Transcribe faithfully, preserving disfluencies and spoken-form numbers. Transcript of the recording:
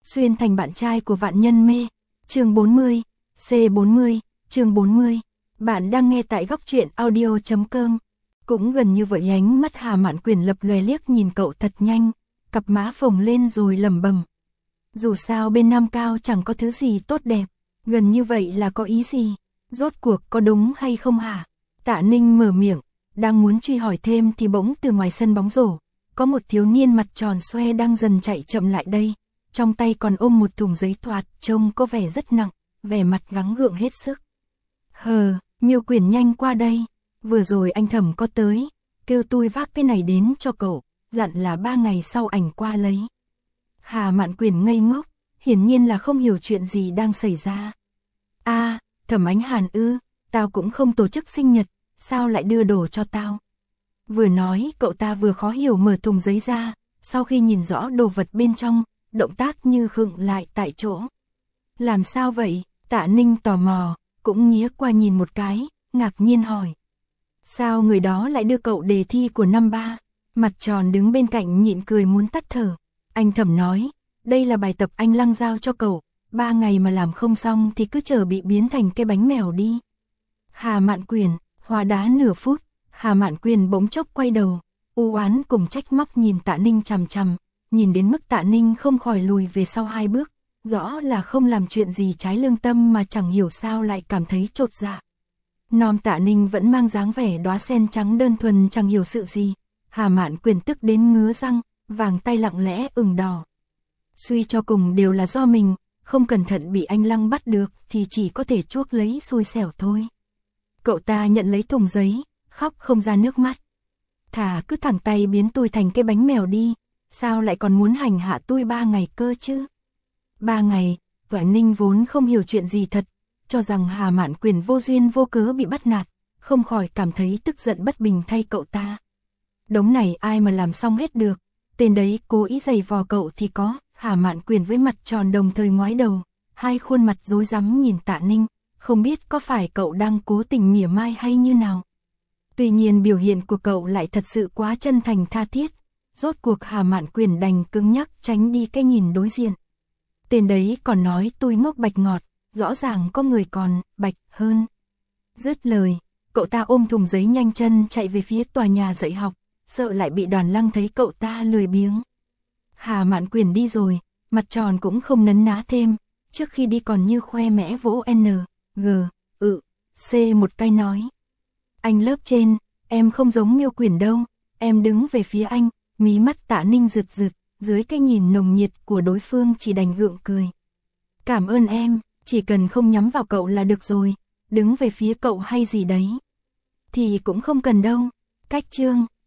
xuyên thành bạn trai của Vạn Nhân Mê. Chương bốn mươi, C bốn mươi, chương bốn mươi. Bạn đang nghe tại góc truyện audio chấm com. Cũng gần như vậy, ánh mắt Hà Mạn Quyền lập lòe liếc nhìn cậu thật nhanh, cặp má phồng lên rồi lẩm bẩm. Dù sao bên Nam Cao chẳng có thứ gì tốt đẹp, gần như vậy là có ý gì? Rốt cuộc có đúng hay không hả? Tạ Ninh mở miệng, đang muốn truy hỏi thêm thì bỗng từ ngoài sân bóng rổ, có một thiếu niên mặt tròn xoe đang dần chạy chậm lại đây, trong tay còn ôm một thùng giấy thoạt, trông có vẻ rất nặng, vẻ mặt gắng gượng hết sức. Hờ, Miêu Quyền nhanh qua đây, vừa rồi anh Thẩm có tới, kêu tôi vác cái này đến cho cậu, dặn là ba ngày sau ảnh qua lấy. Hà Mạn Quyền ngây ngốc, hiển nhiên là không hiểu chuyện gì đang xảy ra. A, à, Thẩm Ánh Hàn ư, tao cũng không tổ chức sinh nhật, sao lại đưa đồ cho tao? Vừa nói, cậu ta vừa khó hiểu mở thùng giấy ra, sau khi nhìn rõ đồ vật bên trong, động tác như khựng lại tại chỗ. Làm sao vậy? Tạ Ninh tò mò, cũng nghía qua nhìn một cái, ngạc nhiên hỏi. Sao người đó lại đưa cậu đề thi của năm ba? Mặt tròn đứng bên cạnh nhịn cười muốn tắt thở. Anh Thẩm nói, đây là bài tập anh Lăng giao cho cậu, ba ngày mà làm không xong thì cứ chờ bị biến thành cái bánh mèo đi. Hà Mạn Quyền, hóa đá nửa phút, Hà Mạn Quyền bỗng chốc quay đầu, u oán cùng trách móc nhìn Tạ Ninh chằm chằm, nhìn đến mức Tạ Ninh không khỏi lùi về sau hai bước, rõ là không làm chuyện gì trái lương tâm mà chẳng hiểu sao lại cảm thấy chột dạ. Nom Tạ Ninh vẫn mang dáng vẻ đóa sen trắng đơn thuần chẳng hiểu sự gì, Hà Mạn Quyền tức đến ngứa răng, vàng tay lặng lẽ ửng đỏ. Suy cho cùng đều là do mình, không cẩn thận bị anh Lăng bắt được thì chỉ có thể chuốc lấy xui xẻo thôi. Cậu ta nhận lấy thùng giấy, khóc không ra nước mắt. Thà cứ thẳng tay biến tôi thành cái bánh mèo đi, sao lại còn muốn hành hạ tôi ba ngày cơ chứ? Ba ngày, Vạn Ninh vốn không hiểu chuyện gì thật, cho rằng Hà Mạn Quyền vô duyên vô cớ bị bắt nạt, không khỏi cảm thấy tức giận bất bình thay cậu ta. Đống này ai mà làm xong hết được, tên đấy cố ý giày vò cậu thì có. Hà Mạn Quyền với mặt tròn đồng thời ngoái đầu, hai khuôn mặt rối rắm nhìn Tạ Ninh, không biết có phải cậu đang cố tình mỉa mai hay như nào. Tuy nhiên biểu hiện của cậu lại thật sự quá chân thành tha thiết, rốt cuộc Hà Mạn Quyền đành cứng nhắc tránh đi cái nhìn đối diện. Tên đấy còn nói tôi ngốc bạch ngọt, rõ ràng có người còn bạch hơn. Dứt lời, cậu ta ôm thùng giấy nhanh chân chạy về phía tòa nhà dạy học, sợ lại bị Đoàn Lăng thấy cậu ta lười biếng. Hà Mạn Quyền đi rồi, mặt tròn cũng không nấn ná thêm, trước khi đi còn như khoe mẽ vỗ N, G, ự, C một cái nói. Anh lớp trên, em không giống Miêu Quyền đâu, em đứng về phía anh, mí mắt Tạ Ninh rực rực, dưới cái nhìn nồng nhiệt của đối phương chỉ đành gượng cười. Cảm ơn em, chỉ cần không nhắm vào cậu là được rồi, đứng về phía cậu hay gì đấy. Thì cũng không cần đâu, cách chương.